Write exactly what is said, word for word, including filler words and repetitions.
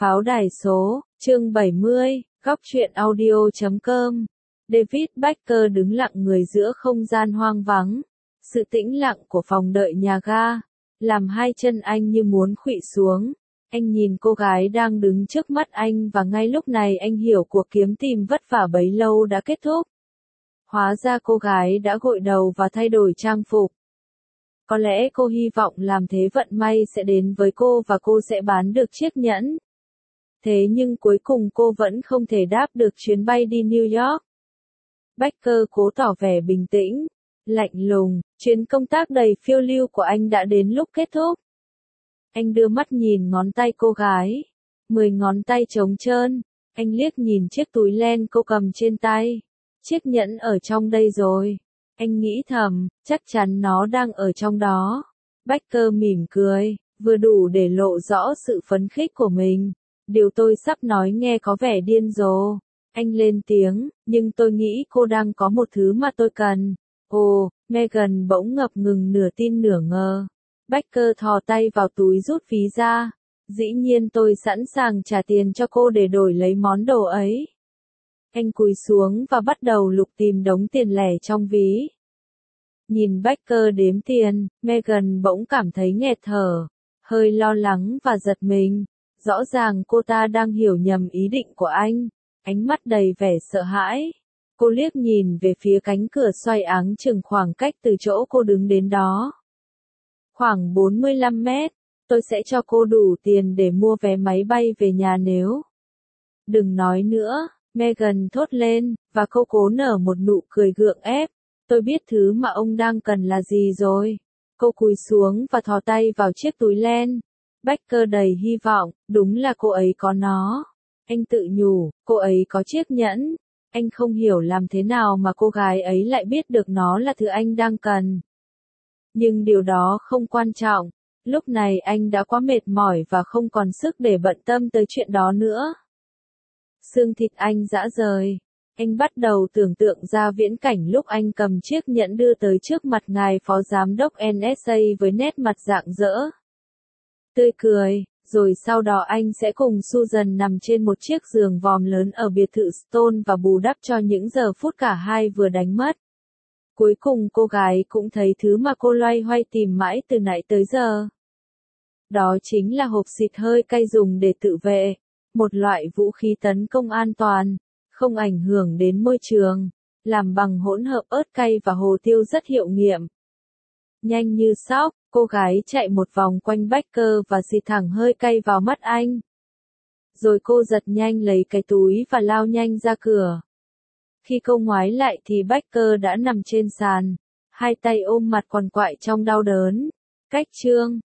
Pháo đài số, chương bảy mươi, góc truyện audio chấm com. David Baker đứng lặng người giữa không gian hoang vắng. Sự tĩnh lặng của phòng đợi nhà ga, làm hai chân anh như muốn khuỵu xuống. Anh nhìn cô gái đang đứng trước mắt anh và ngay lúc này anh hiểu cuộc kiếm tìm vất vả bấy lâu đã kết thúc. Hóa ra cô gái đã gội đầu và thay đổi trang phục. Có lẽ cô hy vọng làm thế vận may sẽ đến với cô và cô sẽ bán được chiếc nhẫn. Thế nhưng cuối cùng cô vẫn không thể đáp được chuyến bay đi New York. Baker cố tỏ vẻ bình tĩnh, lạnh lùng, chuyến công tác đầy phiêu lưu của anh đã đến lúc kết thúc. Anh đưa mắt nhìn ngón tay cô gái, mười ngón tay trống trơn, anh liếc nhìn chiếc túi len cô cầm trên tay. Chiếc nhẫn ở trong đây rồi. Anh nghĩ thầm, chắc chắn nó đang ở trong đó. Baker mỉm cười, vừa đủ để lộ rõ sự phấn khích của mình. Điều tôi sắp nói nghe có vẻ điên rồ. Anh lên tiếng, nhưng tôi nghĩ cô đang có một thứ mà tôi cần. Ồ, Megan bỗng ngập ngừng nửa tin nửa ngờ. Baker thò tay vào túi rút ví ra. Dĩ nhiên tôi sẵn sàng trả tiền cho cô để đổi lấy món đồ ấy. Anh cúi xuống và bắt đầu lục tìm đống tiền lẻ trong ví. Nhìn Baker đếm tiền, Megan bỗng cảm thấy nghẹt thở, hơi lo lắng và giật mình. Rõ ràng cô ta đang hiểu nhầm ý định của anh, ánh mắt đầy vẻ sợ hãi. Cô liếc nhìn về phía cánh cửa xoay áng chừng khoảng cách từ chỗ cô đứng đến đó. Khoảng bốn mươi lăm mét, tôi sẽ cho cô đủ tiền để mua vé máy bay về nhà nếu. Đừng nói nữa, Megan thốt lên, và cô cố nở một nụ cười gượng ép. Tôi biết thứ mà ông đang cần là gì rồi. Cô cúi xuống và thò tay vào chiếc túi len. Baker đầy hy vọng, đúng là cô ấy có nó. Anh tự nhủ, cô ấy có chiếc nhẫn. Anh không hiểu làm thế nào mà cô gái ấy lại biết được nó là thứ anh đang cần. Nhưng điều đó không quan trọng. Lúc này anh đã quá mệt mỏi và không còn sức để bận tâm tới chuyện đó nữa. Xương thịt anh rã rời. Anh bắt đầu tưởng tượng ra viễn cảnh lúc anh cầm chiếc nhẫn đưa tới trước mặt ngài phó giám đốc en ét a với nét mặt rạng rỡ. Tươi cười, rồi sau đó anh sẽ cùng Susan nằm trên một chiếc giường vòm lớn ở biệt thự Stone và bù đắp cho những giờ phút cả hai vừa đánh mất. Cuối cùng cô gái cũng thấy thứ mà cô loay hoay tìm mãi từ nãy tới giờ. Đó chính là hộp xịt hơi cay dùng để tự vệ, một loại vũ khí tấn công an toàn, không ảnh hưởng đến môi trường, làm bằng hỗn hợp ớt cay và hồ tiêu rất hiệu nghiệm. Nhanh như sóc, cô gái chạy một vòng quanh Baker và xịt thẳng hơi cay vào mắt anh. Rồi cô giật nhanh lấy cái túi và lao nhanh ra cửa. Khi cô ngoái lại thì Baker đã nằm trên sàn, hai tay ôm mặt quằn quại trong đau đớn. Cách chương